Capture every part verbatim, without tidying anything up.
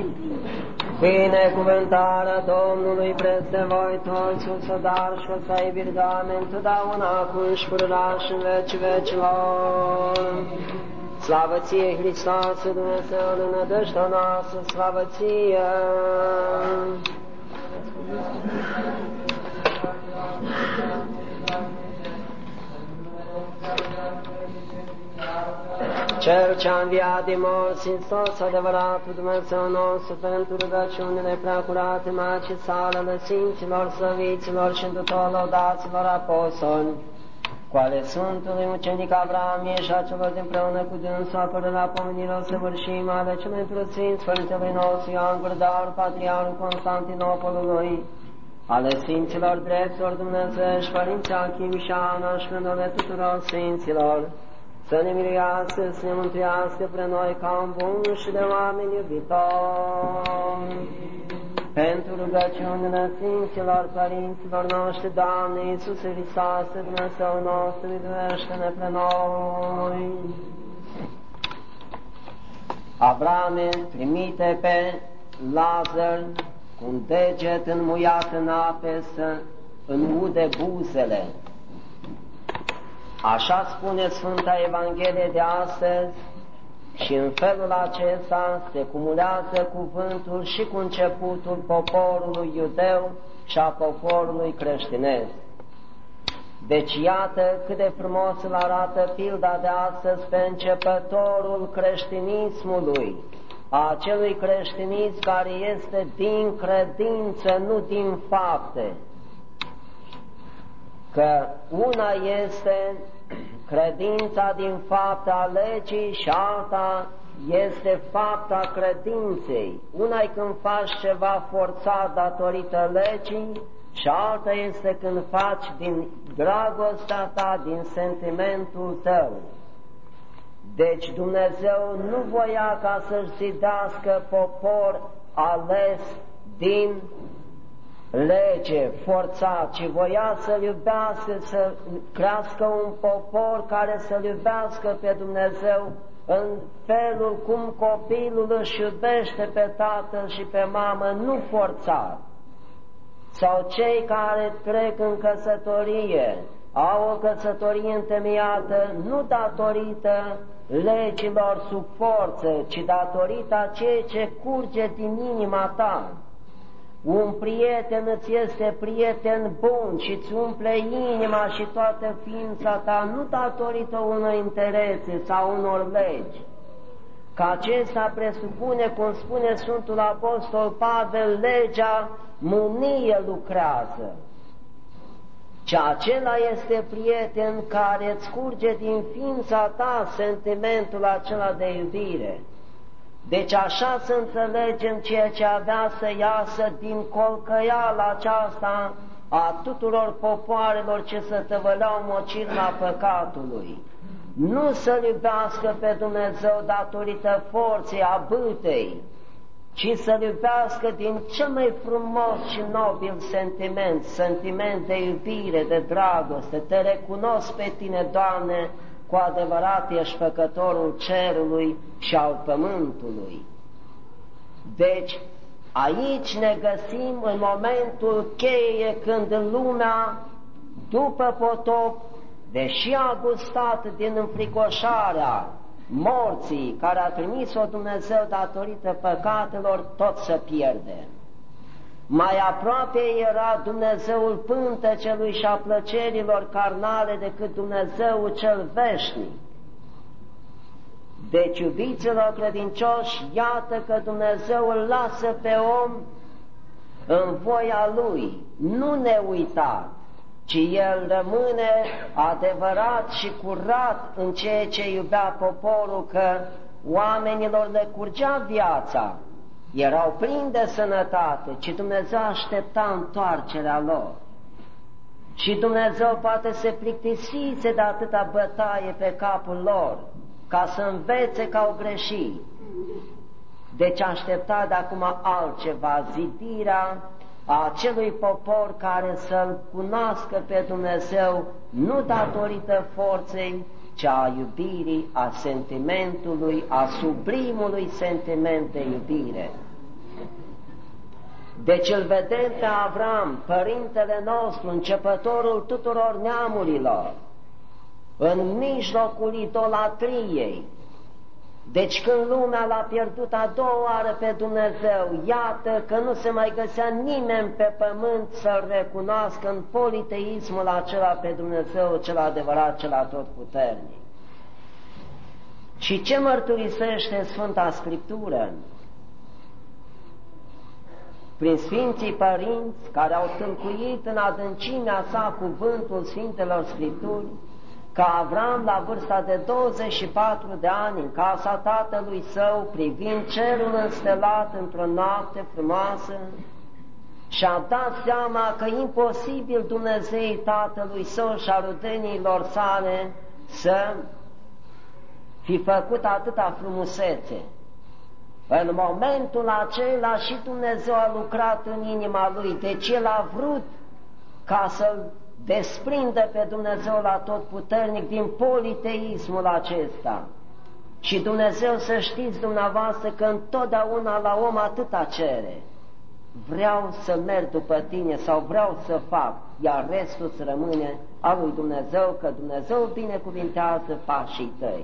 Binecuvântarea Domnului peste voi toți, sus dar și o să-i virgame întotdeauna, acum și pururea și în veci vecilor. Slavă ție, Hristoase, Dumnezeul în nădejdea noastră, slavă ție! Cel ce-a înviat din morți, Hristos, adevăratul Dumnezeu nostru, pentru rugăciunile preacurate, Maicii sale, ale Sfinților, Slăviților și tuturor lăudaților apostoli, cu ale Sfântului Mucenic Avram, și a celor dinpreună cu dânsul, a cărora pomenirea săvârșim, ale celui Sfinți, Părintelui nostru Ioan Gurdaur, Patriarhul Constantinopolului, ale Sfinților dreptilor Dumnezești, Părinții Achim și Ana și până tuturor Sfinților, să ne miluiască, să ne mântuiască pre noi ca un bun și de oameni iubitori. Pentru rugăciunile Sfinților Părinților noștri, Doamne Iisuse Hristoase, Dumnezeu nostru, iubește-ne pre noi. Avrame, trimite pe Lazar cu un deget înmuiat în ape să înmude buzele. Așa spune Sfânta Evanghelie de astăzi și în felul acesta se cumulează cuvântul și cu începutul poporului iudeu și a poporului creștinesc. Deci iată cât de frumos îl arată pilda de astăzi pe începătorul creștinismului, a acelui creștinism care este din credință, nu din fapte. Că una este credința din fapta a legii și alta este fapta credinței. Una-i când faci ceva forțat datorită legii și alta este când faci din dragostea ta, din sentimentul tău. Deci Dumnezeu nu voia ca să-și zidească popor ales din lege, forțat, ci voia să-L iubească, să crească un popor care să-L iubească pe Dumnezeu în felul cum copilul își iubește pe tatăl și pe mamă, nu forțat. Sau cei care trec în căsătorie, au o căsătorie întemeiată nu datorită legilor sub forță, ci datorită a ceea ce curge din inima ta. Un prieten îți este prieten bun și îți umple inima și toată ființa ta, nu datorită unor interese sau unor legi. Că acesta presupune, cum spune Sfântul Apostol Pavel, legea mânie lucrează. Ci acela este prieten care îți curge din ființa ta sentimentul acela de iubire. Deci așa să înțelegem ceea ce avea să iasă din colcăiala aceasta a tuturor popoarelor ce se tăvăleau mocirna păcatului. Nu să-L iubească pe Dumnezeu datorită forței, a bâtei, ci să-L iubească din cel mai frumos și nobil sentiment, sentiment de iubire, de dragoste. Te recunosc pe tine, Doamne, cu adevărat ești făcătorul cerului și al pământului. Deci, aici ne găsim în momentul cheie când lumea, după potop, deși a gustat din înfricoșarea morții care a trimis-o Dumnezeu datorită păcatelor, tot să pierde. Mai aproape era Dumnezeul pântecelui și a plăcerilor carnale decât Dumnezeul cel veșnic. Deci, iubiților credincioși, iată că Dumnezeu îl lasă pe om în voia Lui, nu neuitat, ci el rămâne adevărat și curat în ceea ce iubea poporul, că oamenilor le curgea viața, erau plini de sănătate, ci Dumnezeu aștepta întoarcerea lor. Și Dumnezeu poate se plictisise de atâta bătaie pe capul lor, ca să învețe că au greșit. Deci aștepta de acum altceva, zidirea a acelui popor care să-L cunoască pe Dumnezeu, nu datorită forței, ci a iubirii, a sentimentului, a sublimului sentiment de iubire. Deci îl vedem pe Avram, părintele nostru, începătorul tuturor neamurilor, în mijlocul idolatriei. Deci când lumea l-a pierdut a doua oară pe Dumnezeu, iată că nu se mai găsea nimeni pe pământ să-L recunoască în politeismul acela pe Dumnezeu, cel adevărat, cel atotputernic. Și ce mărturisește Sfânta Scriptură? Prin Sfinții Părinți, care au tâlcuit în adâncimea sa cuvântul Sfintelor Scripturi, că Avram, la vârsta de douăzeci și patru de ani, în casa tatălui său, privind cerul înstelat într-o noapte frumoasă, și-a dat seama că imposibil Dumnezeii tatălui său și a rudenilor sale să fi făcut atâta frumusețe. În momentul acela și Dumnezeu a lucrat în inima lui, deci el a vrut ca să-l desprinde pe Dumnezeul atotputernic din politeismul acesta. Și Dumnezeu, să știți dumneavoastră, că întotdeauna la om atâta cere: vreau să merg după tine sau vreau să fac, iar restul să rămâne al lui Dumnezeu, că Dumnezeu binecuvintează pașii tăi.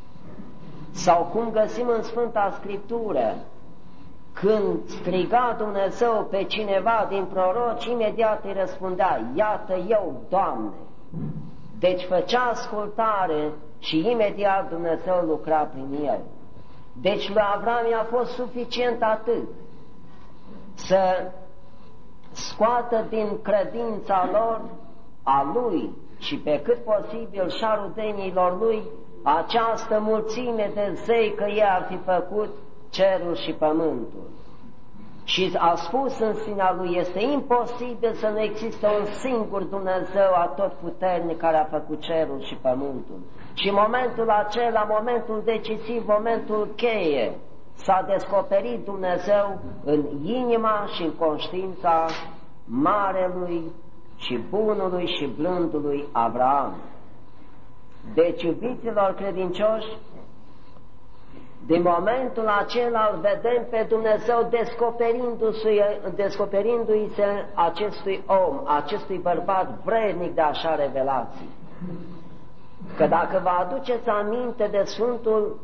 Sau cum găsim în Sfânta Scriptură, când striga Dumnezeu pe cineva din proroci, imediat îi răspundea: iată eu, Doamne. Deci făcea ascultare și imediat Dumnezeu lucra prin el. Deci lui Avram i-a fost suficient atât să scoată din credința lor, a lui și pe cât posibil și a rudenilor lui, această mulțime de zei, că ei ar fi făcut cerul și pământul. Și a spus în sinea lui: este imposibil să nu existe un singur Dumnezeu atotputernic care a făcut cerul și pământul. Și în momentul acela, momentul decisiv, momentul cheie, s-a descoperit Dumnezeu în inima și în conștiința marelui și bunului și blândului Avram. Deci, iubiților credincioși, din momentul acela îl vedem pe Dumnezeu descoperindu-i, descoperindu-i se acestui om, acestui bărbat vrednic de așa revelații. Că dacă vă aduceți aminte de Sfântul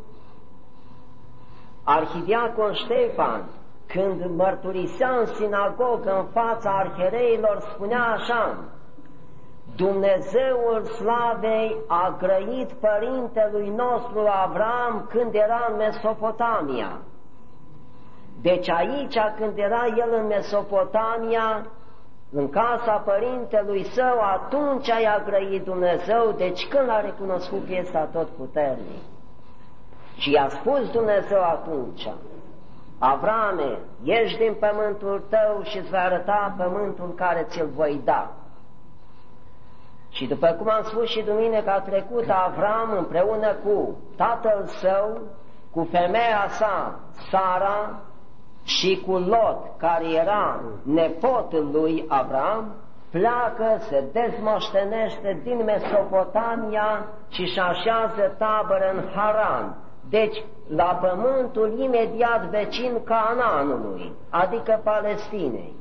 Arhidiacon Ștefan, când mărturisea în sinagogă în fața arhiereilor, spunea așa: Dumnezeul slavei a grăit părintelui nostru Avram când era în Mesopotamia. Deci aici, când era el în Mesopotamia, în casa părintelui său, atunci i-a grăit Dumnezeu. Deci când l-a recunoscut că este atotputernic. Și i-a spus Dumnezeu atunci: Avrame, ieși din pământul tău și îți vei arăta pământul care ți-l voi da. Și după cum am spus și duminica trecută, Avram împreună cu tatăl său, cu femeia sa, Sara, și cu Lot, care era nepotul lui Avram, pleacă, se dezmoștenește din Mesopotamia și își așează tabără în Haran, deci la pământul imediat vecin Canaanului, adică Palestinei.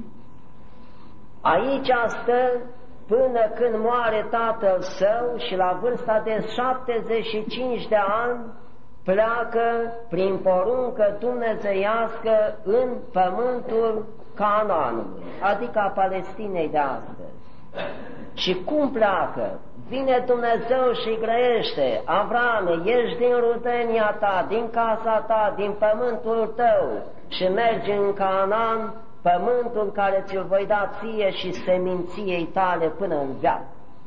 Aici stă până când moare tatăl său și la vârsta de șaptezeci și cinci de ani pleacă prin poruncă dumnezeiască în pământul Canaanului, adică a Palestinei de astăzi. Și cum pleacă? Vine Dumnezeu și grăiește: Avrame, ieși din rudenia ta, din casa ta, din pământul tău și mergi în Canaan, pământul care ți-l voi da ție și seminției tale până în veac.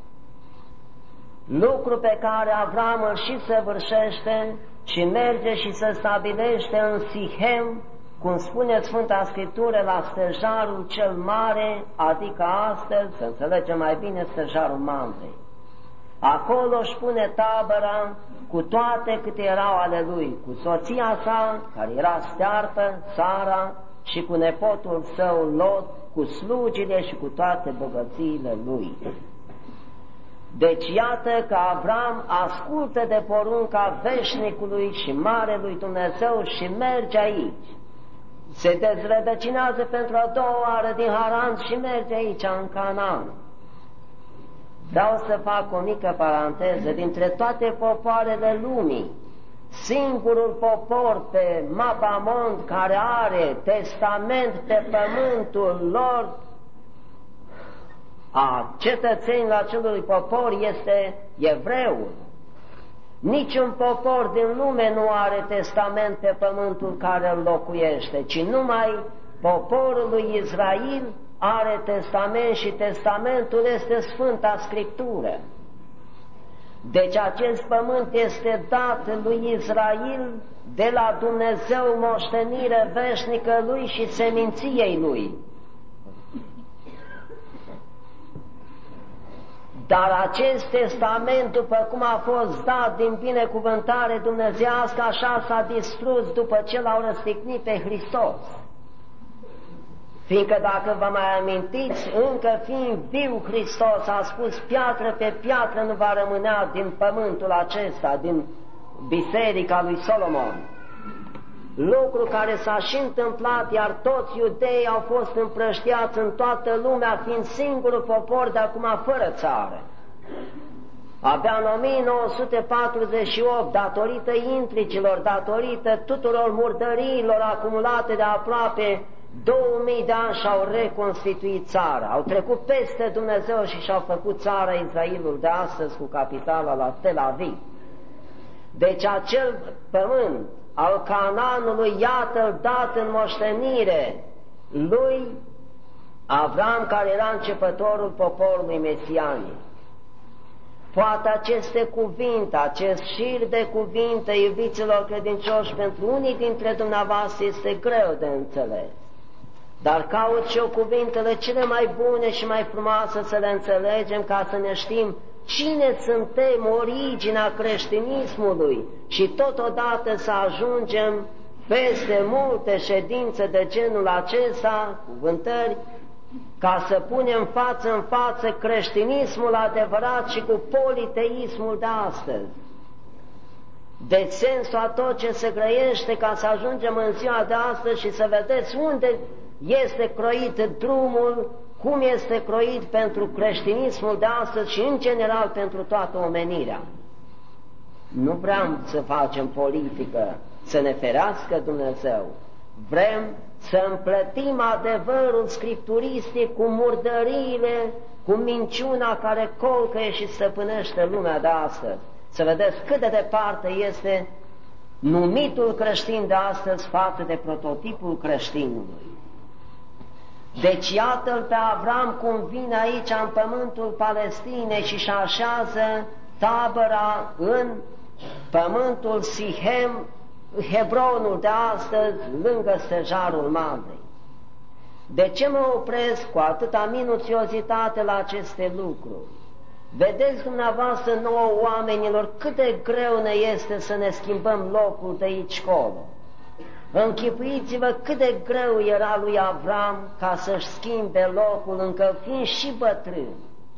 Lucru pe care Avram îl și săvârșește și merge și se stabilește în Sichem, cum spune Sfânta Scriptură, la stejarul cel mare, adică astăzi, să înțelegem mai bine, stejarul Mamrei. Acolo își pune tabăra cu toate câte erau ale lui, cu soția sa, care era stearpă, Sara, și cu nepotul său Lot, cu slugile și cu toate bogățiile lui. Deci iată că Avram ascultă de porunca veșnicului și marelui Dumnezeu și merge aici. se dezrădăcinează pentru a doua oară din Haran și merge aici în Canaan. Vreau să fac o mică paranteză. Dintre toate popoarele lumii, singurul popor pe mapamond care are testament pe pământul lor, a cetățenilor acelui popor, este evreul. Niciun popor din lume nu are testament pe pământul care îl locuiește, ci numai poporul lui Israel are testament și testamentul este Sfânta Scriptură. Deci acest pământ este dat lui Israel de la Dumnezeu, moștenire veșnică lui și seminției lui. Dar acest testament, după cum a fost dat din binecuvântare dumnezeiască, așa s-a distrus după ce l-au răstignit pe Hristos. Fiindcă dacă vă mai amintiți, încă fiind viu Hristos a spus, piatră pe piatră nu va rămânea din pământul acesta, din biserica lui Solomon. Lucru care s-a și întâmplat, iar toți iudeii au fost împrăștiați în toată lumea, fiind singurul popor de acum fără țară. Abia în o mie nouă sute patruzeci și opt, datorită intrigilor, datorită tuturor murdăriilor acumulate de aproape două mii de ani, și-au reconstituit țara. Au trecut peste Dumnezeu și și-au făcut țara Israelul de astăzi, cu capitala la Tel Aviv. Deci acel pământ al Canaanului, iată-l dat în moștenire lui Avram, care era începătorul poporului mesianic. Poate aceste cuvinte, acest șir de cuvinte, iubiților credincioși, pentru unii dintre dumneavoastră este greu de înțeles, dar caut și eu cuvintele cele mai bune și mai frumoase să le înțelegem, ca să ne știm cine suntem, originea creștinismului, și totodată să ajungem peste multe ședințe de genul acesta, cuvântări, ca să punem față în față creștinismul adevărat și cu politeismul de astăzi. Deci sensul a tot ce se grăiește, ca să ajungem în ziua de astăzi și să vedeți unde este croit drumul, cum este croit pentru creștinismul de astăzi și în general pentru toată omenirea. Nu vrem să facem politică, să ne ferească Dumnezeu. Vrem să împlătim adevărul scripturistic cu murdăriile, cu minciuna care colcăie și stăpânește lumea de astăzi. Să vedeți cât de departe este numitul creștin de astăzi față de prototipul creștinului. Deci iată-l pe Avram cum vine aici în pământul Palestinei și își așează tabăra în pământul Sihem, Hebronul de astăzi, lângă stejarul Mamrei. De ce mă opresc cu atâta minuțiozitate la aceste lucruri? Vedeți dumneavoastră nouă, oamenilor, cât de greu ne este să ne schimbăm locul de aici colo. Închipuiți-vă cât de greu era lui Avram ca să-și schimbe locul, încă fiind și bătrân.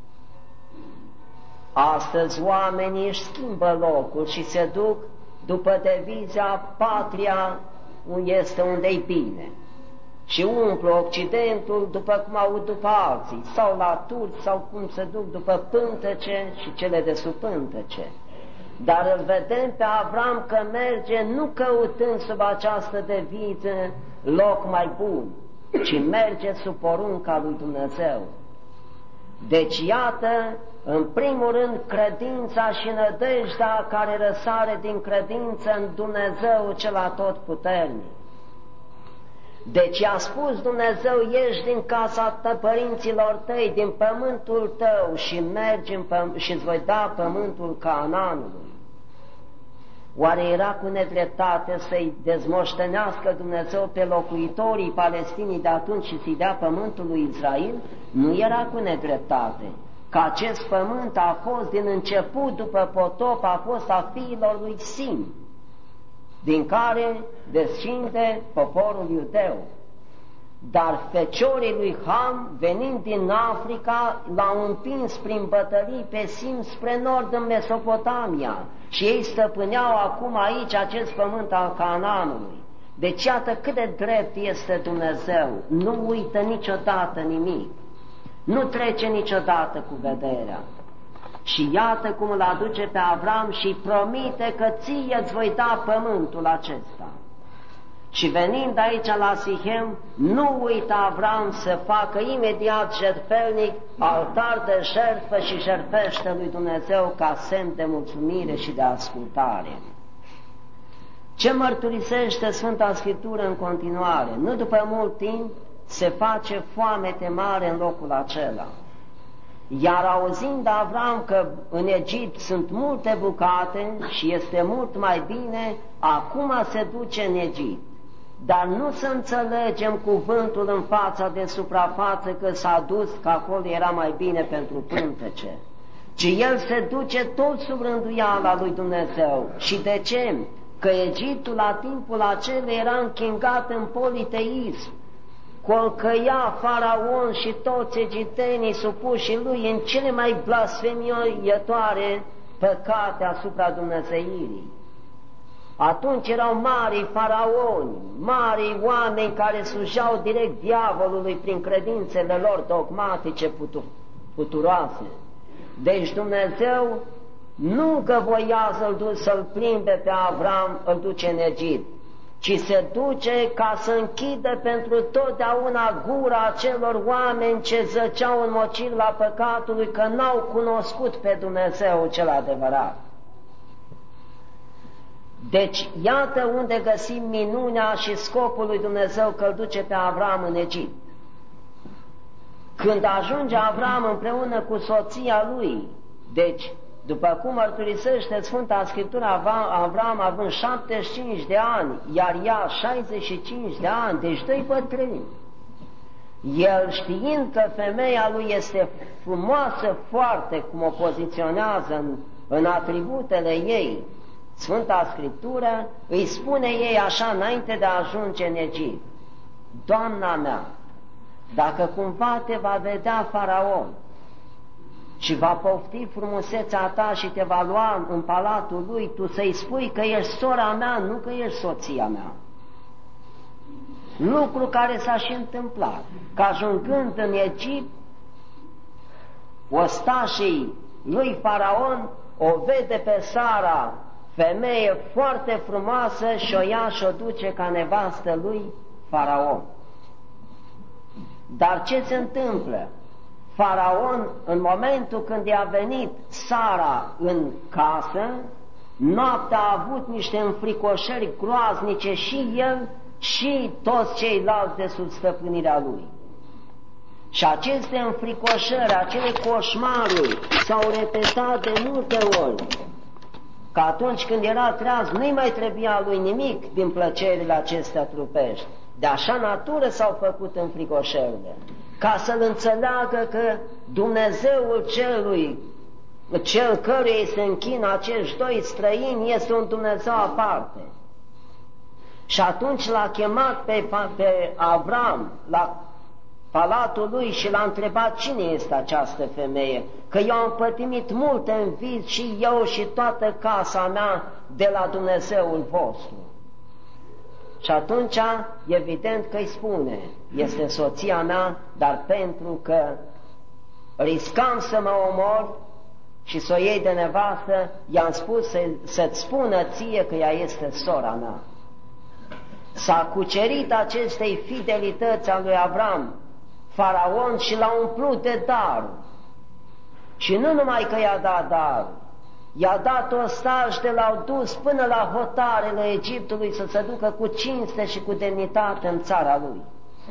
Astăzi oamenii își schimbă locul și se duc după deviza patria este unde-i bine și umplu Occidentul după cum au după alții, sau la turci, sau cum se duc după pântece și cele de sub pântece. Dar îl vedem pe Avram că merge nu căutând sub această deviză loc mai bun, ci merge sub porunca lui Dumnezeu. Deci iată, în primul rând, credința și nădejdea care răsare din credință în Dumnezeu cel atotputernic. Deci i-a spus Dumnezeu, ieși din casa tă, părinților tăi, din pământul tău și mergi în păm- și îți voi da pământul Canaanului. Oare era cu nedreptate să-i dezmoștenească Dumnezeu pe locuitorii Palestinii de atunci și să-i dea pământul lui Israel? Nu era cu nedreptate, că acest pământ a fost din început, după potop, a fost a fiilor lui Sim, din care descinde poporul iudeu. Dar feciorii lui Ham, venind din Africa, l-au împins prin bătălii pe Sim spre nord în Mesopotamia și ei stăpâneau acum aici acest pământ al Canaanului. Deci iată cât de drept este Dumnezeu, nu uită niciodată nimic, nu trece niciodată cu vederea. Și iată cum îl aduce pe Avram și promite că ție îți voi da pământul acesta. Și venind aici la Sichem, nu uită Avram să facă imediat jertfelnic, altar de jertfă și jertfește lui Dumnezeu ca semn de mulțumire și de ascultare. Ce mărturisește Sfânta Scriptură în continuare? Nu după mult timp se face foamete mare în locul acela. Iar auzind Avram că în Egipt sunt multe bucate și este mult mai bine, acum se duce în Egipt. Dar nu să înțelegem cuvântul în fața de suprafață că s-a dus, că acolo era mai bine pentru pântece, ci el se duce tot sub rânduiala lui Dumnezeu. Și de ce? Că Egiptul la timpul acela era închingat în politeism, colcăia Faraon și toți egiptenii supuși lui în cele mai blasfemietoare păcate asupra dumnezeirii. Atunci erau mari faraoni, mari oameni care slujeau direct diavolului prin credințele lor dogmatice puturoase. Deci Dumnezeu nu că voia să-l să-l plimbe pe Avram, îl duce în Egipt, ci se duce ca să închidă pentru totdeauna gura acelor oameni ce zăceau în mocirla păcatului, că n-au cunoscut pe Dumnezeu cel adevărat. Deci, iată unde găsim minunea și scopul lui Dumnezeu că îl duce pe Avram în Egipt. Când ajunge Avram împreună cu soția lui, deci, după cum mărturisește Sfânta Scriptură, Avram având șaptezeci și cinci de ani, iar ea șaizeci și cinci de ani, deci doi bătrâni. El știind că femeia lui este frumoasă foarte, cum o poziționează în, în atributele ei, Sfânta Scriptură îi spune ei așa înainte de a ajunge în Egipt: Doamna mea, dacă cumva te va vedea Faraon și va pofti frumusețea ta și te va lua în palatul lui, tu să-i spui că ești sora mea, nu că ești soția mea. Lucru care s-a și întâmplat, că ajungând în Egipt, ostașii lui Faraon o vede pe Sara, femeie foarte frumoasă, și o ia și o duce ca nevastă lui Faraon. Dar ce se întâmplă? Faraon, în momentul când i-a venit Sara în casă, noaptea a avut niște înfricoșări groaznice și el și toți ceilalți de sub stăpânirea lui. Și aceste înfricoșări, acele coșmaruri s-au repetat de multe ori, că atunci când era treaz nu-i mai trebuia lui nimic din plăcerile acestea trupești. De așa natură s-au făcut înfricoșările, ca să-l înțeleagă că Dumnezeul celui, cel căruia îi se închină acești doi străini, este un Dumnezeu aparte. Și atunci l-a chemat pe, pe Avram la palatul lui și l-a întrebat: cine este această femeie? Că eu am pătimit multe în vis și eu și toată casa mea de la Dumnezeul vostru. Și atunci, evident că îi spune: este soția mea, dar pentru că riscam să mă omor și să o iei de nevastă, i-am spus să, să-ți spună ție că ea este sora mea. S-a cucerit acestei fidelități a lui Avram Faraon și l-a umplut de daruri. Și nu numai că i-a dat daruri, i-a dat ostași de l-au dus până la hotarele Egiptului să se ducă cu cinste și cu demnitate în țara lui.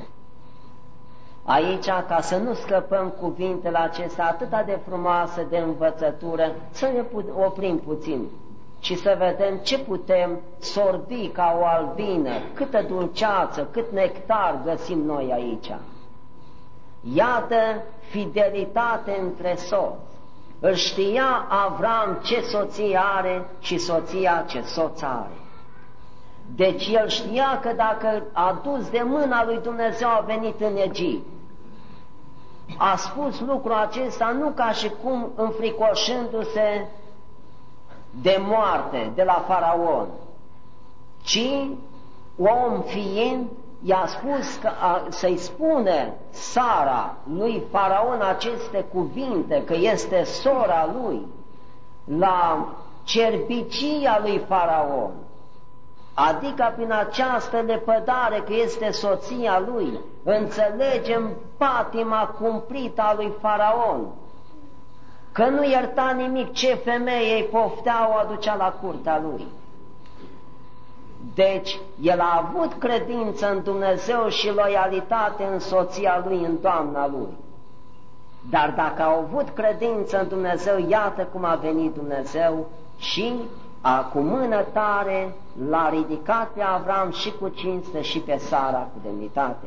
Aici, ca să nu scăpăm cuvintele acestea atât de frumoase de învățătură, să ne oprim puțin și să vedem ce putem sorbi ca o albină, câtă dulceață, cât nectar găsim noi aici. Iată fidelitate între soți. Îl știa Avram ce soție are și soția ce soț are. Deci el știa că dacă a dus de mâna lui Dumnezeu a venit în Egipt, a spus lucrul acesta nu ca și cum înfricoșându-se de moarte de la Faraon, ci om fiind, i-a spus că să-i spune Sara lui Faraon aceste cuvinte, că este sora lui, la cerbicia lui Faraon, adică prin această lepădare că este soția lui, înțelegem patima cumplită a lui Faraon, că nu ierta nimic ce femeie îi poftea, o aducea la curtea lui. Deci, el a avut credință în Dumnezeu și loialitate în soția lui, în doamna lui. Dar dacă a avut credință în Dumnezeu, iată cum a venit Dumnezeu și a, cu mână tare l-a ridicat pe Avram și cu cinste și pe Sara cu demnitate.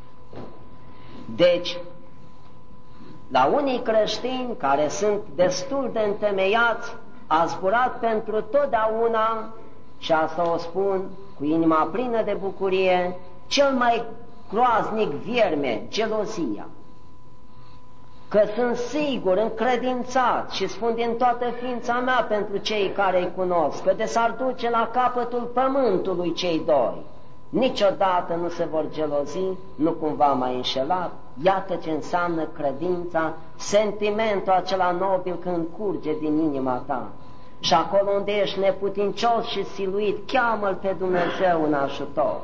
Deci, la unii creștini care sunt destul de întemeiați, a zburat pentru totdeauna, și asta o spun cu inima plină de bucurie, cel mai groaznic vierme, gelozia. Că sunt sigur, încredințat și spun din toată ființa mea pentru cei care îi cunosc, că de s-ar duce la capătul pământului cei doi, niciodată nu se vor gelozi, nu cumva mai înșelat. Iată ce înseamnă credința, sentimentul acela nobil când curge din inima ta. Și acolo unde ești neputincios și siluit, cheamă-L pe Dumnezeu în ajutor.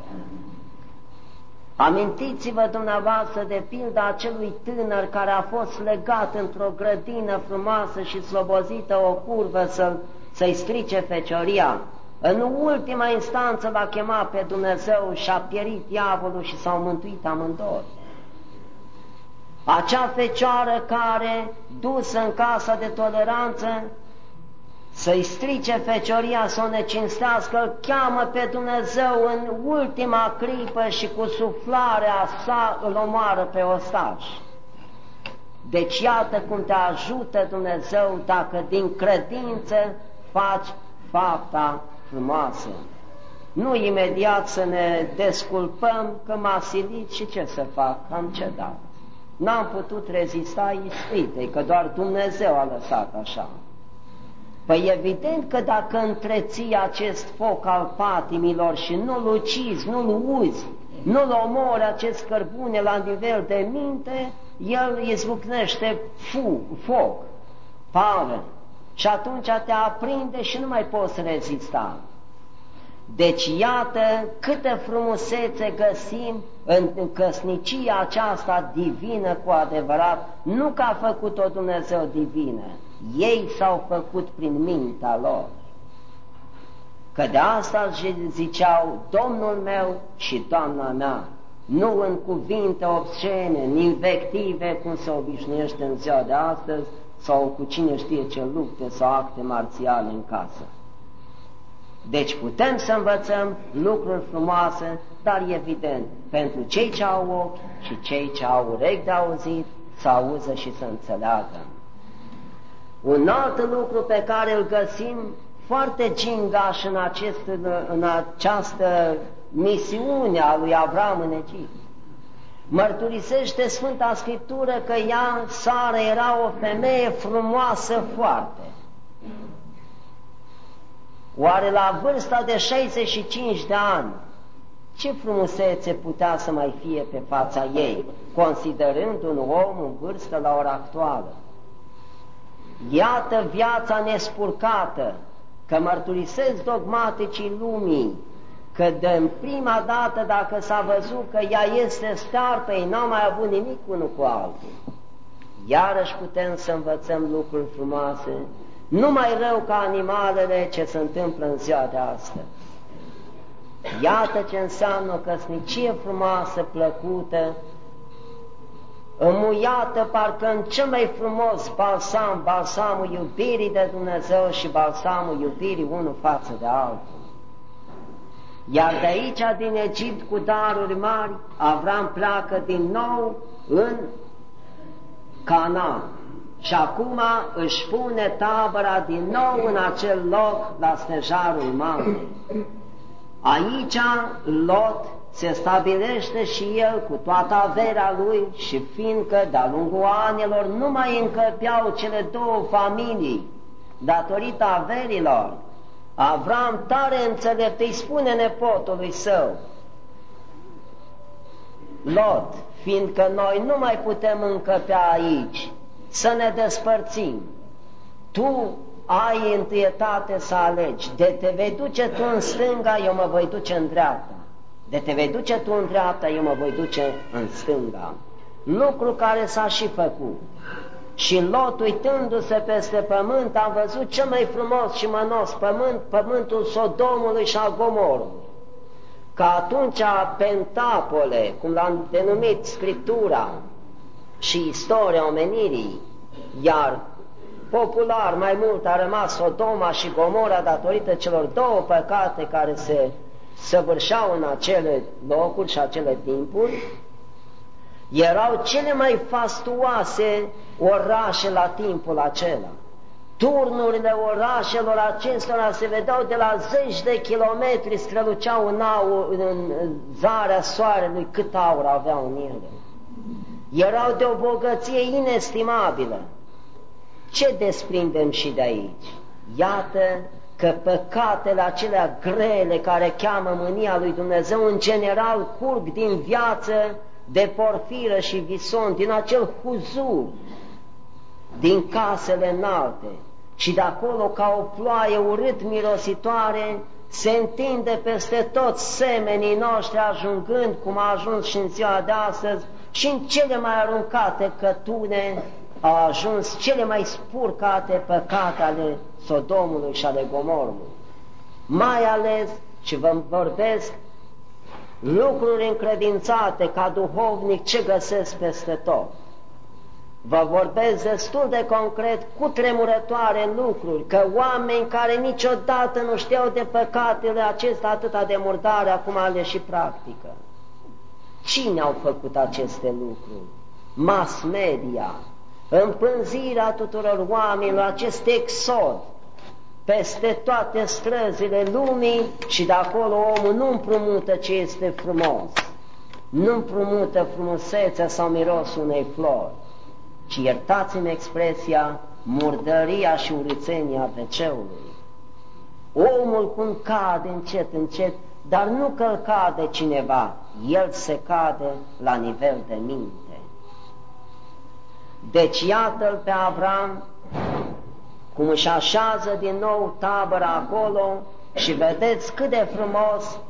Amintiți-vă dumneavoastră de pilda acelui tânăr care a fost legat într-o grădină frumoasă și slobozită o curvă să, să-i strice fecioria. În ultima instanță l-a chemat pe Dumnezeu și a pierit diavolul și s-au mântuit amândoi. Acea fecioară care, dusă în casa de toleranță, să-i strice fecioria, să o necinstească, îl cheamă pe Dumnezeu în ultima clipă și cu suflarea sa îl omoară pe ostaș. Deci iată cum te ajută Dumnezeu dacă din credință faci fapta frumoasă. Nu imediat să ne desculpăm că m-a silit și ce să fac, am cedat. N-am putut rezista ispitei, că doar Dumnezeu a lăsat așa. Păi evident că dacă întreții acest foc al patimilor și nu-l ucizi, nu-l uzi, nu-l omori acest cărbune la nivel de minte, el izbucnește fu, foc, pară, și atunci te aprinde și nu mai poți rezista. Deci iată câtă frumusețe găsim în, în căsnicia aceasta divină cu adevărat, nu că a făcut-o Dumnezeu divină, ei s-au făcut prin mintea lor. Că de asta ziceau Domnul meu și Doamna mea, nu în cuvinte obscene, în invective, cum se obișnuiește în ziua de astăzi, sau cu cine știe ce lupte sau acte marțiale în casă. Deci putem să învățăm lucruri frumoase, dar evident, pentru cei ce au ochi și cei ce au urechi de auzit, să auză și să înțeleagă. Un alt lucru pe care îl găsim foarte gingaș în, acest, în această misiune a lui Avram în Egipt. Mărturisește Sfânta Scriptură că ea, Sara, era o femeie frumoasă foarte. Oare la vârsta de șaizeci și cinci de ani, ce frumusețe putea să mai fie pe fața ei, considerând un om în vârstă la ora actuală? Iată viața nespurcată, că mărturisesc dogmaticii lumii, că de prima dată dacă s-a văzut că ea este stearpă, ei n-au mai avut nimic unul cu altul. Iarăși putem să învățăm lucruri frumoase, nu mai rău ca animalele ce se întâmplă în ziua de astăzi. Iată ce înseamnă o căsnicie frumoasă, plăcută, înmuiată parcă în cel mai frumos balsam, balsamul iubirii de Dumnezeu și balsamul iubirii unul față de altul. Iar de aici, din Egipt, cu daruri mari, Avram pleacă din nou în Canaan. Și acum își pune tabăra din nou în acel loc la stejarul Mamrei. Aici Lot se stabilește și el cu toată averea lui și fiindcă de-a lungul anilor nu mai încăpeau cele două familii datorită averilor, Avram tare înțelept îi spune nepotului său: Lot, fiindcă noi nu mai putem încăpea aici, să ne despărțim, tu ai întâietate să alegi, de te vei duce tu în stânga, eu mă voi duce în dreapta, de te vei duce tu în dreapta, eu mă voi duce în stânga. Lucru care s-a și făcut. Și Lot, uitându-se peste pământ, a văzut cel mai frumos și mănos pământ, pământul Sodomului și al Gomorului. Că atunci Pentapole, cum l-am denumit Scriptura și istoria omenirii, iar popular mai mult a rămas Sodoma și Gomora datorită celor două păcate care se săvârșeau în acele locuri și acele timpuri, erau cele mai fastuoase orașe la timpul acela. Turnurile orașelor acestora se vedeau de la zeci de kilometri, străluceau în, aur, în zarea soarelui, cât aur aveau în ele. Erau de o bogăție inestimabilă. Ce desprindem și de aici? Iată că păcatele acelea grele care cheamă mânia lui Dumnezeu în general curg din viață de porfiră și vison, din acel huzur, din casele înalte, și de acolo ca o ploaie urât mirositoare se întinde peste toți semenii noștri, ajungând, cum a ajuns și în ziua de astăzi, și în cele mai aruncate cătune au ajuns cele mai spurcate păcate ale Sodomului și ale Gomorului. Mai ales, și vă vorbesc, lucruri încredințate ca duhovnic ce găsesc peste tot. Vă vorbesc destul de concret, cu tremurătoare lucruri, că oameni care niciodată nu știau de păcatele acestea atâta de murdare, acum le și practică. Cine au făcut aceste lucruri? Mass media, împânzirea tuturor oamenilor, acest exod peste toate străzile lumii, și de acolo omul nu împrumută ce este frumos, nu împrumută frumusețea sau mirosul unei flori, ci, iertați-mi expresia, murdăria și urâțenia veceului. Omul cum cade încet, încet, dar nu că îl cade cineva, el se cade la nivel de minte. Deci iată-l pe Avram cum își așează din nou tabăra acolo și vedeți cât de frumos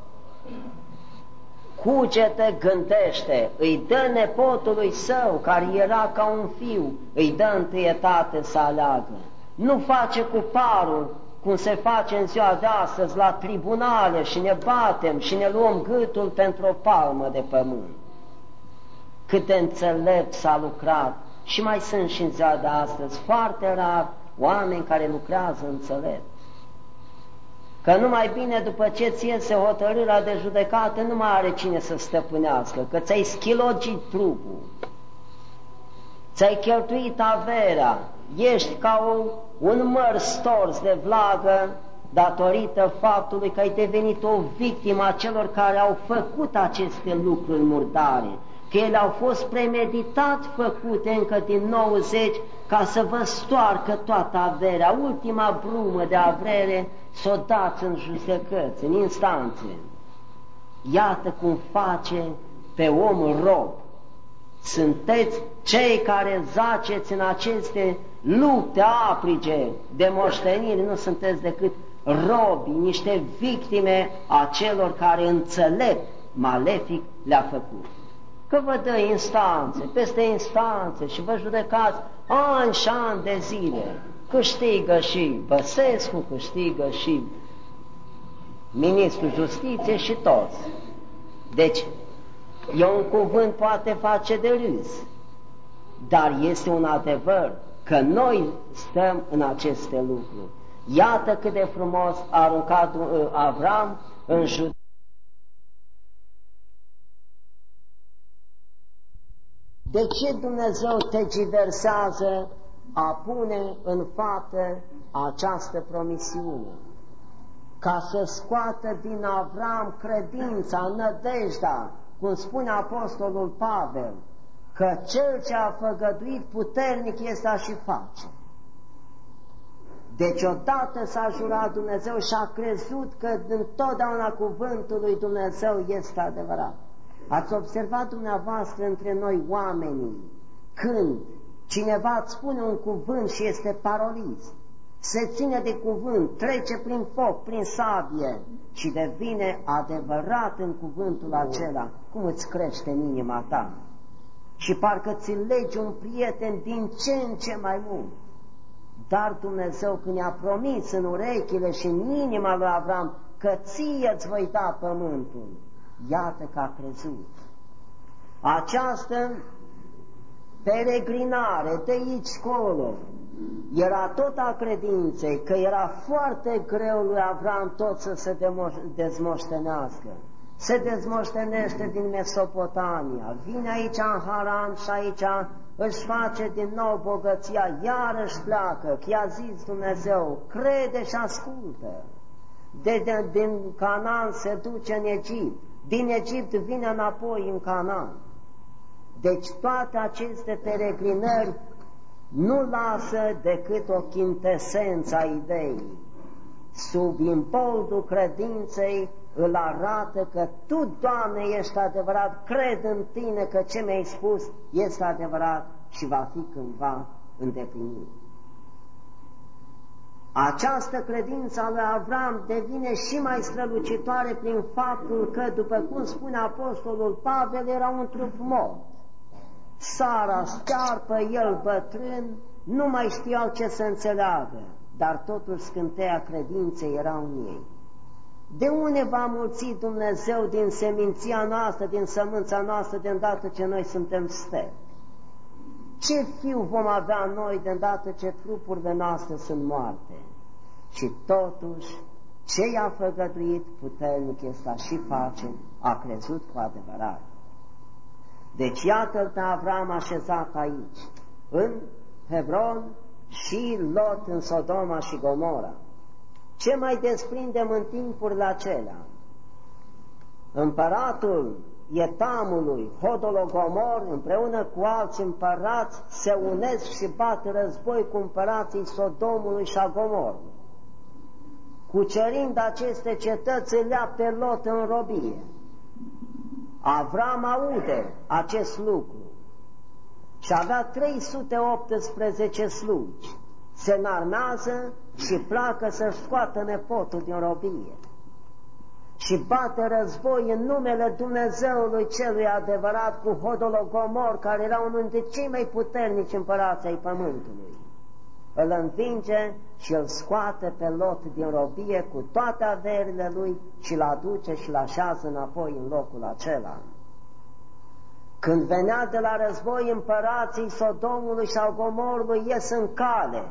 cugete, gândește, îi dă nepotului său, care era ca un fiu, îi dă întâietate să aleagă. Nu face cu parul, cum se face în ziua de astăzi la tribunale și ne batem și ne luăm gâtul pentru o palmă de pământ. Cât de înțelept s-a lucrat, și mai sunt și în ziua de astăzi foarte rar oameni care lucrează înțelept. Că numai bine după ce ți iese hotărârea de judecată nu mai are cine să stăpânească, că ți-ai schilogit trupul, ți-ai cheltuit averea, ești ca o, un măr stors de vlagă datorită faptului că ai devenit o victimă a celor care au făcut aceste lucruri murdare, că ele au fost premeditat făcute încă din nouăzeci ca să vă stoarcă toată averea, ultima brumă de avere s-o dați în judecăți, în instanțe. Iată cum face pe om rob. Sunteți cei care zaceți în aceste lupte aprige de moșteniri, nu sunteți decât robi, niște victime a celor care înțelept malefic le-a făcut. Că vă dă instanțe, peste instanțe și vă judecați ani și ani de zile. Câștigă și Băsescu, câștigă și ministrul justiției și toți. Deci, e un cuvânt poate face de râs, dar este un adevăr că noi stăm în aceste lucruri. Iată cât de frumos a aruncat Avram în judecată. De ce Dumnezeu te giversează a pune în faptă această promisiune? Ca să scoată din Avram credința, nădejdea, cum spune Apostolul Pavel, că cel ce a făgăduit puternic este a și face. Deci odată s-a jurat Dumnezeu și a crezut că întotdeauna cuvântul lui Dumnezeu este adevărat. Ați observat dumneavoastră între noi oamenii, când cineva îți spune un cuvânt și este parolist, se ține de cuvânt, trece prin foc, prin sabie și devine adevărat în cuvântul acela, cum îți crește în inima ta. Și parcă ți legi un prieten din ce în ce mai mult. Dar Dumnezeu, când i-a promis în urechile și în inima lui Avram că ție îți voi da pământul, iată că a crezut. Această peregrinare de aici colo era tot a credinței, că era foarte greu lui Avram tot să se dezmoștenească. Se dezmoștenește din Mesopotamia, vine aici în Haran și aici își face din nou bogăția, iarăși pleacă, că i-a zis Dumnezeu, crede și ascultă. De, de, din Canaan se duce în Egipt, din Egipt vine înapoi în Canaan. Deci toate aceste peregrinări nu lasă decât o chintesență a ideii. Sub imboldul credinței îl arată că Tu, Doamne, ești adevărat, cred în Tine că ce mi-ai spus este adevărat și va fi cândva îndeplinit. Această credință a lui Avram devine și mai strălucitoare prin faptul că, după cum spune apostolul Pavel, era un trup mort. Sara stearpă, el bătrân, nu mai știau ce să înțeleagă, dar totuși scânteia credinței era în ei. De unde va mulți Dumnezeu din seminția noastră, din sămânța noastră, de îndată ce noi suntem stepi? Ce fiu vom avea noi de îndată ce trupurile noastre sunt moarte? Și totuși, ce i-a făgăduit puternic este a și face, a crezut cu adevărat. Deci iată-l pe Avram așezat aici, în Hebron, și Lot în Sodoma și Gomora. Ce mai desprindem în timpurile acelea? Împăratul Etamului, Hodologomor, împreună cu alți împărați, se unesc și bat război cu împărații Sodomului și a Gomorului. Cucerind aceste cetăți, îl ia pe Lot în robie. Avram aude acest lucru și avea trei sute optsprezece slugi. Se înarmează și pleacă să-și scoată nepotul din robie și bate război în numele Dumnezeului celui adevărat cu Hodologomor, care era unul dintre cei mai puternici împărați ai pământului. Îl învinge și îl scoate pe Lot din robie cu toate averile lui și îl aduce și îl așează înapoi în locul acela. Când venea de la război, împărații Sodomului și al Gomorului ies în cale,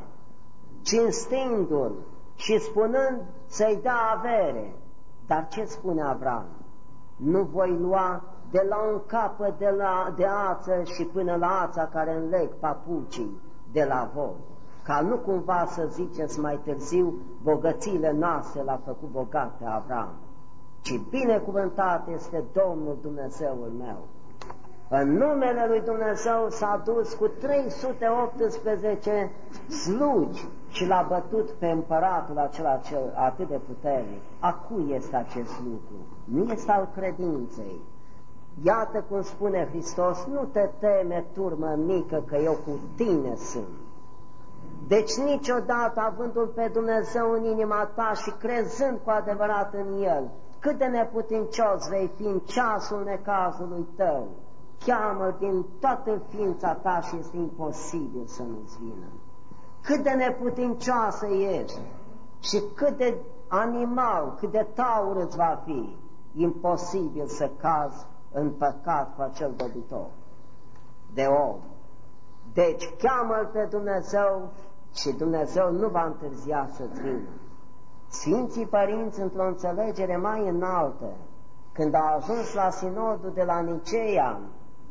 cinstindu-l și spunând să-i dea avere. Dar ce spune Avram? Nu voi lua de la un capăt de, la, de ață și până la ața care înleg papucii de la voi, ca nu cumva să ziceți mai târziu, bogățiile noastre l-a făcut bogat pe Avram, ci binecuvântat este Domnul Dumnezeul meu. În numele lui Dumnezeu s-a dus cu trei sute optsprezece slugi și l-a bătut pe împăratul acela cel atât de puternic. A cui este acest lucru? Nu este al credinței. Iată cum spune Hristos, nu te teme, turmă mică, că eu cu tine sunt. Deci niciodată, avându-L pe Dumnezeu în inima ta și crezând cu adevărat în El, cât de neputincios vei fi în ceasul necazului tău, cheamă din toată ființa ta și este imposibil să nu-ți vină. Cât de neputincioasă ești și cât de animal, cât de taur îți va fi, imposibil să cazi în păcat cu acel dobitor de om. Deci cheamă-L pe Dumnezeu și Dumnezeu nu va întârzia să-ți vină. Sfinții părinți, într-o înțelegere mai înaltă, când au ajuns la sinodul de la Niceea,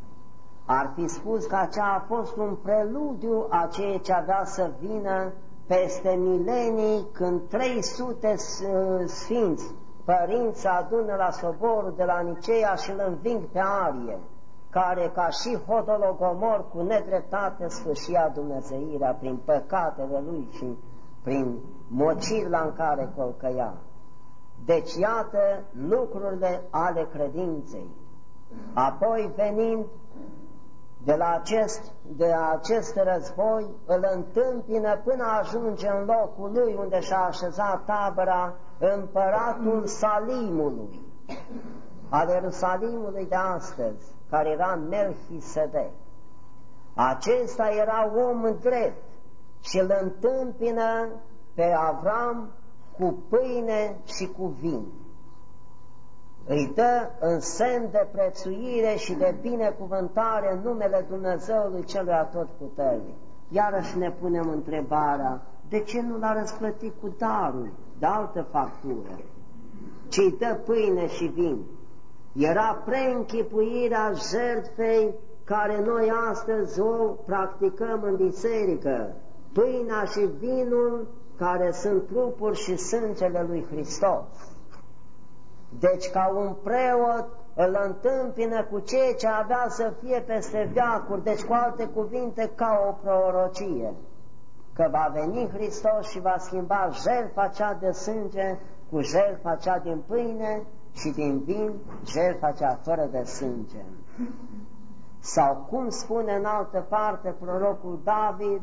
ar fi spus că aceea a fost un preludiu a ceea ce avea să vină peste milenii, când trei sute sfinți părinți se adună la soborul de la Niceea și îl înving pe Arie, care, ca și Hodologomor, cu nedreptate sfâșia dumnezeirea prin păcatele lui și prin mocirla în care colcăia. Deci, iată lucrurile ale credinței. Apoi, venind de la acest, de la acest război, îl întâmpină până ajunge în locul lui unde și-a așezat tabăra împăratul Salimului, al Ierusalimului de astăzi, care era Melchisedec. Acesta era om drept și îl întâmpină pe Avram cu pâine și cu vin. Îi dă în semn de prețuire și de binecuvântare în numele Dumnezeului Celui Atotputernic. Iarăși ne punem întrebarea, de ce nu l-a răsplătit cu darul, de altă factură, ci îi dă pâine și vin? Era preînchipuirea jertfei care noi astăzi o practicăm în biserică, pâinea și vinul care sunt trupul și sângele lui Hristos. Deci ca un preot îl întâmpină cu ceea ce avea să fie peste veacuri, deci cu alte cuvinte ca o prorocie, că va veni Hristos și va schimba jertfa cea de sânge cu jertfa cea din pâine și din vin jertfa cea fără de sânge. Sau cum spune în altă parte prorocul David,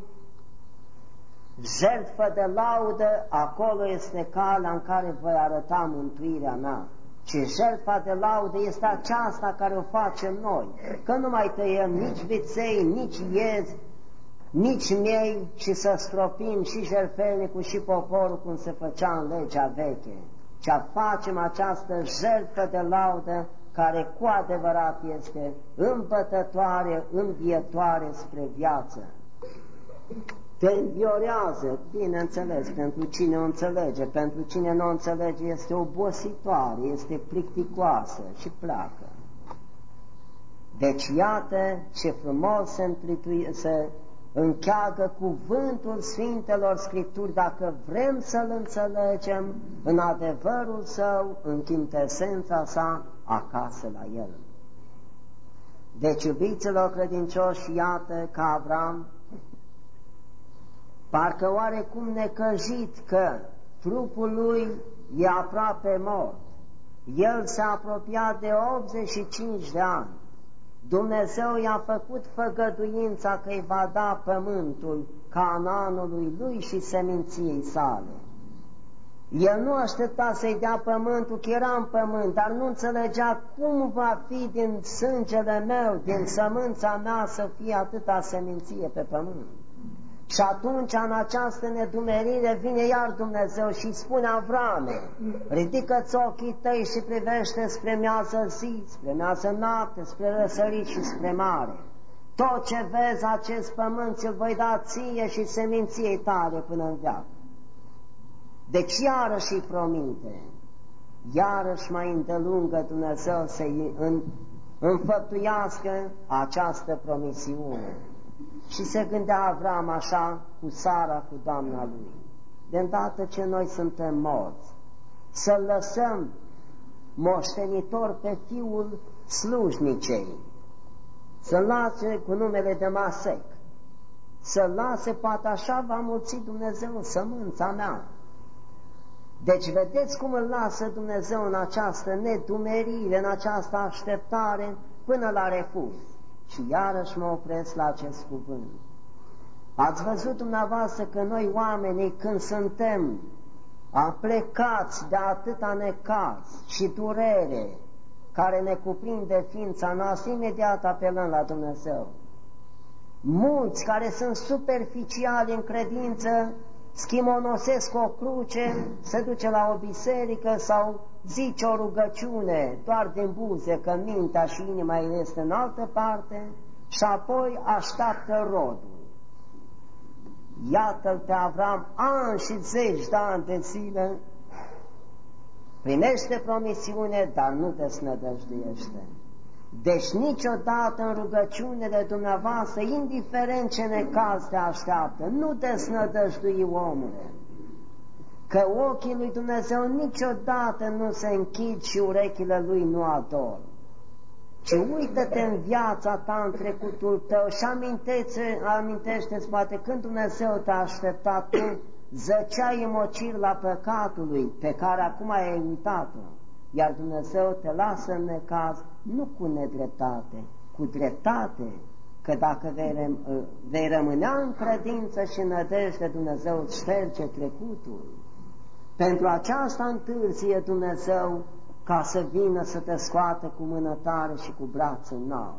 jertfă de laudă, acolo este calea în care voi arăta mântuirea mea. Și jertfa de laudă este aceasta care o facem noi, că nu mai tăiem nici viței, nici iezi, nici miei, și să stropim și jertfelnicul și poporul cum se făcea în legea veche, ci facem această jertfă de laudă care cu adevărat este împătătoare, învietoare spre viață. Te înviorează, bineînțeles, pentru cine o înțelege, pentru cine nu o înțelege este obositoare, este plicticoasă și pleacă. Deci iată ce frumos se, întrituie, se încheagă cuvântul Sfintelor Scripturi, dacă vrem să-l înțelegem în adevărul său, în chintesența sa, acasă la el. Deci, iubiților credincioși, iată că Avram, parcă oarecum necăjit că trupul lui e aproape mort, el s-a apropiat de optzeci și cinci de ani, Dumnezeu i-a făcut făgăduința că îi va da pământul Canaanului lui și seminției sale. El nu aștepta să-i dea pământul, că era în pământ, dar nu înțelegea cum va fi din sângele meu, din sămânța mea să fie atâta seminție pe pământ. Și atunci, în această nedumerire, vine iar Dumnezeu și spune: Avrame, ridică-ți ochii tăi și privește spre miază zi, spre miază noapte, spre răsărit și spre mare. Tot ce vezi, acest pământ ți-l voi da ție și seminției tale până în veac. Deci iarăși îi promite, iarăși mai îndelungă Dumnezeu să-i înfăptuiască această promisiune. Și se gândea Avram așa cu Sara, cu doamna lui: de îndată ce noi suntem morți, să-l lăsăm moștenitor pe fiul slujnicei, să-l lase cu numele de Masec, să-l lase, poate așa va mulți Dumnezeu sămânța mea. Deci vedeți cum îl lasă Dumnezeu în această nedumerire, în această așteptare, până la refuz. Și iarăși mă opresc la acest cuvânt. Ați văzut dumneavoastră că noi oamenii, când suntem aplecați de atâta necaz și durere care ne cuprinde ființa noastră, imediat apelăm la Dumnezeu. Mulți care sunt superficiali în credință schimonosesc o cruce, se duce la o biserică sau zice o rugăciune doar din buze, că mintea și inima este în altă parte, și apoi așteaptă rodul. Iată-l pe Avram, ani și zeci de ani de zile, primește promisiune, dar nu desnădăjduiește. Deci niciodată în rugăciunile dumneavoastră, indiferent ce necaz te așteaptă, nu desnădăjdui, omule, că ochii lui Dumnezeu niciodată nu se închid și urechile lui nu adorm. Ci uită-te în viața ta, în trecutul tău și amintește-ți poate când Dumnezeu te-a așteptat, tu zăceai în mocir la păcatului pe care acum ai uitat-o. iar Dumnezeu te lasă în necaz, nu cu nedreptate, cu dreptate, că dacă vei, răm vei rămânea în credință și în nădejde, Dumnezeu îți șterge trecutul. Pentru aceasta întârzie Dumnezeu ca să vină să te scoată cu mână tare și cu braț înalt.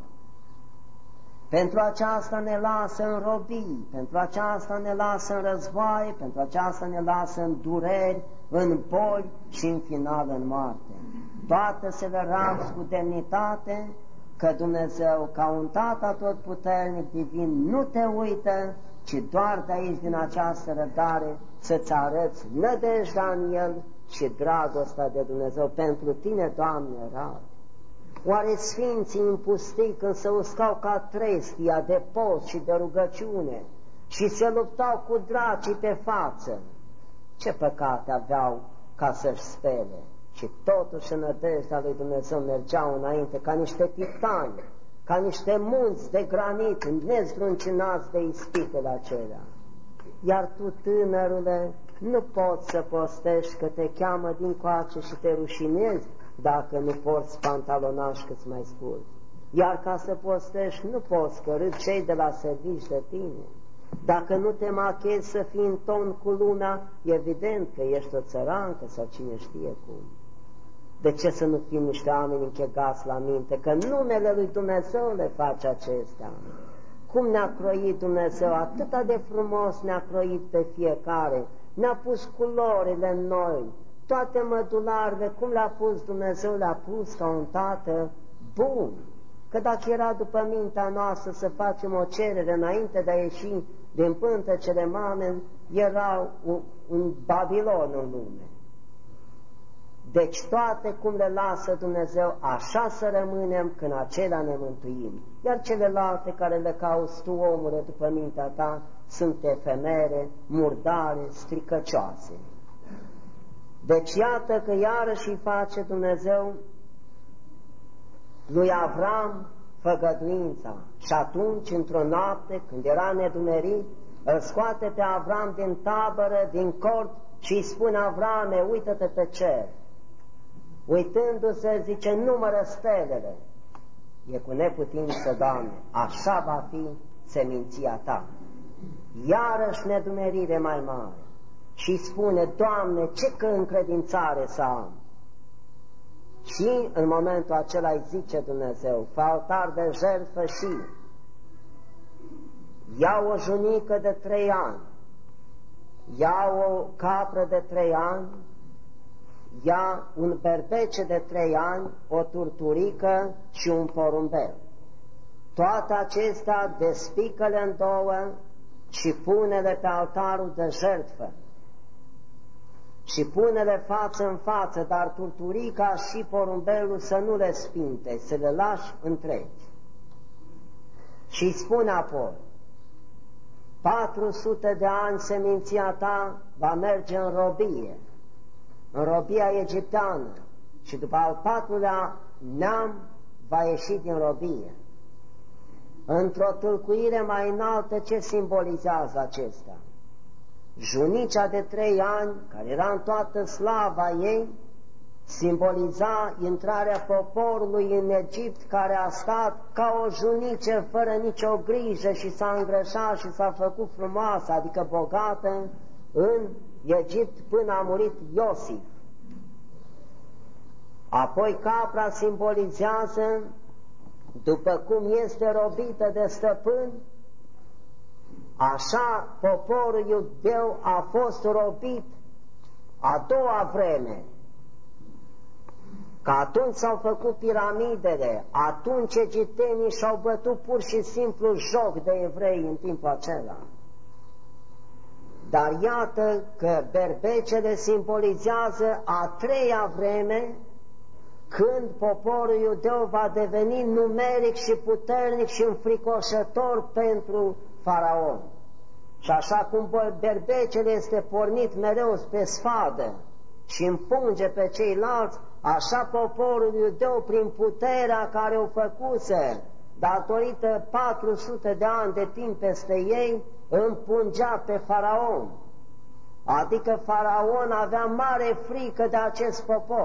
Pentru aceasta ne lasă în robii, pentru aceasta ne lasă în războaie, pentru aceasta ne lasă în dureri, în boli și în final în moarte. Toate să le rabzi cu demnitate, că Dumnezeu, ca un Tată atotputernic divin, nu te uită, ci doar de aici, din această răbdare, să-ți arăți nădejdea în El și dragostea de Dumnezeu. Pentru tine, Doamne, rar. Oare sfinții în pustii, când se uscau ca trestia de post și de rugăciune și se luptau cu dracii pe față, ce păcate aveau ca să-și spele? Și totuși în nădejdea lui Dumnezeu mergeau înainte ca niște titani, ca niște munți de granit nezruncinați de ispitele acelea. Iar tu, tânărule, nu poți să postești, că te cheamă dincoace și te rușinezi dacă nu porți pantalonași cât mai scurți. Iar ca să postești nu poți, că râd cei de la servici de tine. Dacă nu te machezi să fii în ton cu lumea, evident că ești o țărancă sau cine știe cum. De ce să nu fim niște oameni închegați la minte? Că numele lui Dumnezeu le face acestea. Cum ne-a croit Dumnezeu, atâta de frumos ne-a croit pe fiecare, ne-a pus culorile în noi, toate mădularele, cum le-a pus Dumnezeu, le-a pus ca un tată bun. Că dacă era după mintea noastră să facem o cerere înainte de a ieși din pântecele mamei, era un, un Babilon în lume. Deci toate cum le lasă Dumnezeu, așa să rămânem când acelea ne mântuim. Iar celelalte care le cauți tu, omule, după mintea ta, sunt efemere, murdare, stricăcioase. Deci iată că iarăși îi face Dumnezeu lui Avram făgăduința. Și atunci, într-o noapte, când era nedumerit, îl scoate pe Avram din tabără, din cort și îi spune: Avrame, uită-te pe cer. Uitându-se, zice: numără stelele. E cu neputință, Doamne, așa va fi seminția ta. Iarăși nedumerire mai mare. Și spune: Doamne, ce încredințare să am. Și în momentul acela îi zice Dumnezeu: fă altar de jertfă și ia o junică de trei ani, ia o capră de trei ani, ia un berbece de trei ani, o turturică și un porumbel. Toate acestea despică-le în două și pune-le pe altarul de jertfă. Și pune-le față în față, dar turturica și porumbelul să nu le spinte, să le lași întregi. Și îi spune apoi: patru sute de ani seminția ta va merge în robie, în robia egipteană, și după al patrulea neam va ieși din robie. Într-o tâlcuire mai înaltă, ce simbolizează acestea? Junicea de trei ani, care era în toată slava ei, simboliza intrarea poporului în Egipt, care a stat ca o junice fără nicio grijă și s-a îngrășat și s-a făcut frumoasă, adică bogată, în Egipt până a murit Iosif. Apoi capra simbolizează, după cum este robită de stăpân, așa poporul iudeu a fost robit a doua vreme. Că atunci s-au făcut piramidele, atunci egiptenii și-au bătut pur și simplu joc de evrei în timpul acela. Dar iată că berbecele simbolizează a treia vreme, când poporul iudeu va deveni numeric și puternic și înfricoșător pentru Faraon. Și așa cum berbecele este pornit mereu pe sfadă și împunge pe ceilalți, așa poporul iudeu, prin puterea care o făcuse, datorită patru sute de ani de timp peste ei, împungea pe Faraon. Adică Faraon avea mare frică de acest popor.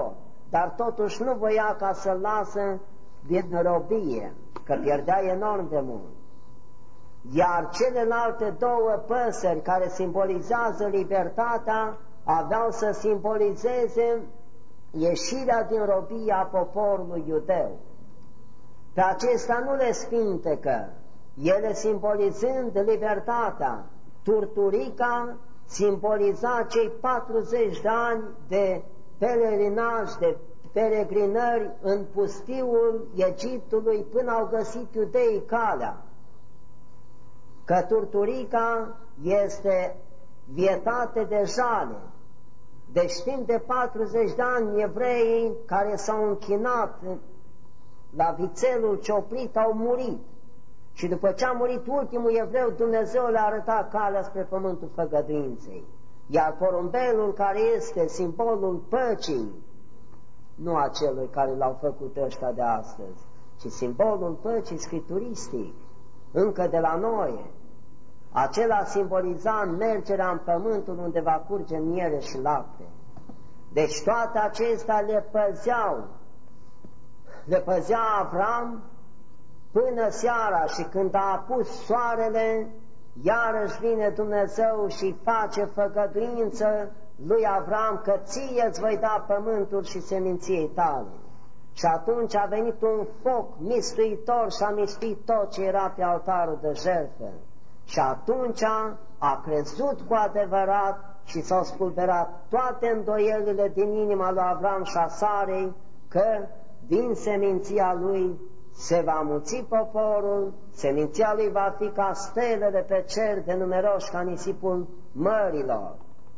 dar totuși nu voia ca să-l lasă din robie, că pierdea enorm de mult. Iar celelalte două păsări care simbolizează libertatea aveau să simbolizeze ieșirea din robia poporului iudeu. Pe acesta nu le spintecă, ele simbolizând libertatea. Turturica simboliza cei patruzeci de ani de pelerinaj, de peregrinări în pustiul Egiptului până au găsit iudeii calea. Că turturica este vietate de jale. Deci timp de patruzeci de ani evreii care s-au închinat la vițelul cioplit au murit. Și după ce a murit ultimul evreu, Dumnezeu le-a arătat calea spre pământul făgăduinței. Iar porumbelul, care este simbolul păcii, nu a celui care l-au făcut ăștia de astăzi, ci simbolul păcii scripturistic, încă de la Noe, acela simboliza mergerea în pământul unde va curge miere și lapte. Deci toate acestea le păzeau, le păzea Avram până seara, și când a apus soarele, iarăși vine Dumnezeu și face făgăduință lui Avram că ție îți voi da pământul și seminției tale. Și atunci a venit un foc mistuitor și a mistuit tot ce era pe altarul de jertfă. Și atunci a crezut cu adevărat și s-au spulberat toate îndoielile din inima lui Avram și a Sarei că din seminția lui se va mulți poporul, seminția lui va fi ca stelele pe cer, de numeroși ca nisipul mărilor.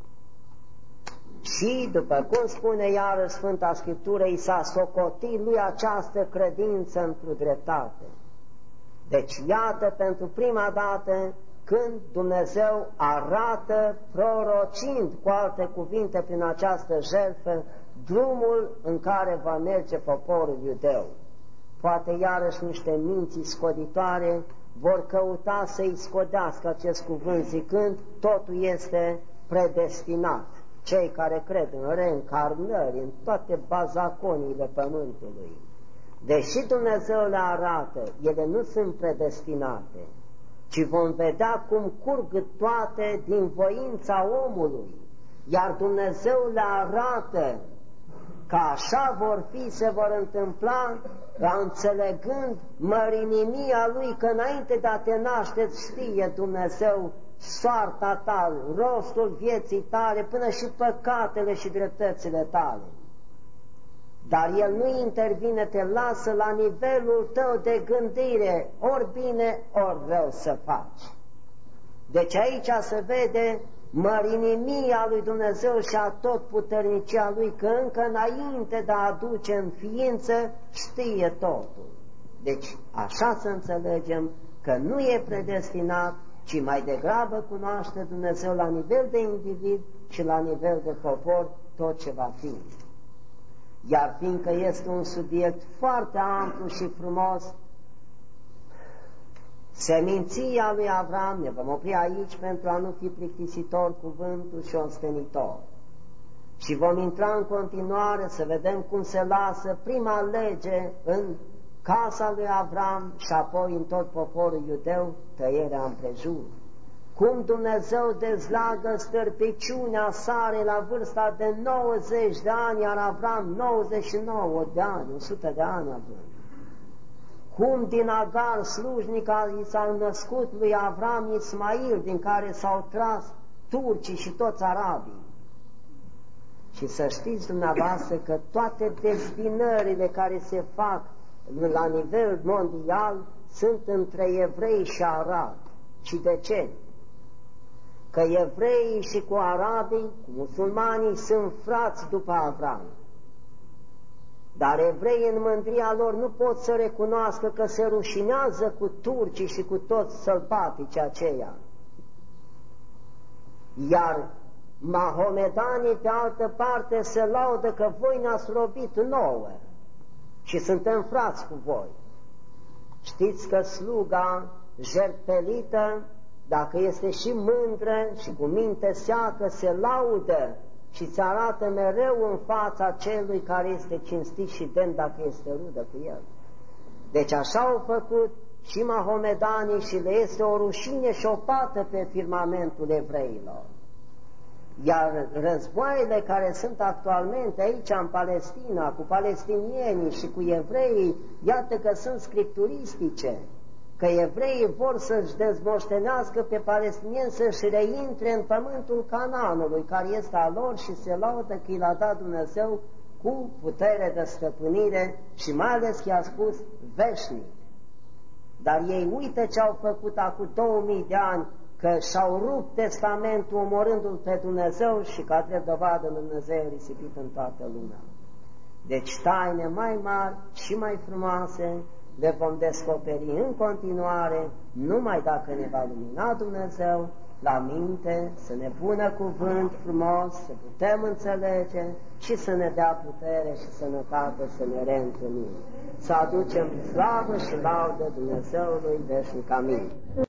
Și, după cum spune iarăși Sfânta Scriptură, i s-a socotit lui această credință într-o dreptate. Deci, iată, pentru prima dată, când Dumnezeu arată, prorocind cu alte cuvinte prin această jertfă, drumul în care va merge poporul iudeu. Poate iarăși niște minți scoditoare vor căuta să-i scodească acest cuvânt, zicând, totul este predestinat. Cei care cred în reîncarnări, în toate bazaconiile pământului, deși Dumnezeu le arată, ele nu sunt predestinate, ci vom vedea cum curg toate din voința omului, iar Dumnezeu le arată că așa vor fi, se vor întâmpla, înțelegând mărinimia Lui, că înainte de a te naște știe Dumnezeu soarta ta, rostul vieții tale, până și păcatele și dreptățile tale. Dar El nu intervine, te lasă la nivelul tău de gândire, ori bine, ori rău să faci. Deci aici se vede mărinimia lui Dumnezeu și a totputernicia Lui, că încă înainte de a aduce în ființă știe totul. Deci așa să înțelegem că nu e predestinat, ci mai degrabă cunoaște Dumnezeu la nivel de individ și la nivel de popor tot ce va fi. Iar fiindcă este un subiect foarte amplu și frumos, seminția lui Avram, ne vom opri aici pentru a nu fi plictisitor cuvântul și ostenitor. Și vom intra în continuare să vedem cum se lasă prima lege în casa lui Avram și apoi în tot poporul iudeu tăierea împrejur. Cum Dumnezeu dezleagă stârpiciunea Sarei la vârsta de nouăzeci de ani, iar Avram nouăzeci și nouă de ani, o sută de ani având. Cum din Agar, slujnica, i s-a născut lui Avram Ismail, din care s-au tras turcii și toți arabii. Și să știți dumneavoastră că toate dezbinările care se fac la nivel mondial sunt între evrei și arabi. Și de ce? Că evreii și cu arabii, cu musulmanii, sunt frați după Avram. Dar evreii în mândria lor nu pot să recunoască că se rușinează cu turcii și cu toți sălbatici aceia. Iar mahomedanii, pe altă parte, se laudă că voi ne-ați robit nouă și suntem frați cu voi. Știți că sluga jertfelită, dacă este și mândră și cu minte seacă, se laudă și ți arată mereu în fața celui care este cinstit și demn dacă este rudă cu el. Deci așa au făcut și mahomedanii și le este o rușine și o pată pe firmamentul evreilor. Iar războaiele care sunt actualmente aici în Palestina, cu palestinienii și cu evreii, iată că sunt scripturistice, că evreii vor să-și dezmoștenească pe palestinieni, să-și reintre în pământul Canaanului, care este al lor și se laudă că i l-a dat Dumnezeu cu putere de stăpânire și mai ales că i-a spus veșnic. Dar ei uită ce au făcut acum două mii de ani, că și-au rupt testamentul omorându-L pe Dumnezeu și ca drept dovadă Dumnezeu risipit în toată lumea. Deci taine mai mari și mai frumoase le vom descoperi în continuare, numai dacă ne va lumina Dumnezeu la minte, să ne pună cuvânt frumos, să putem înțelege și să ne dea putere și sănătate să ne reîntâlnim. Să aducem slavă și laudă Dumnezeului veșnic. Amin.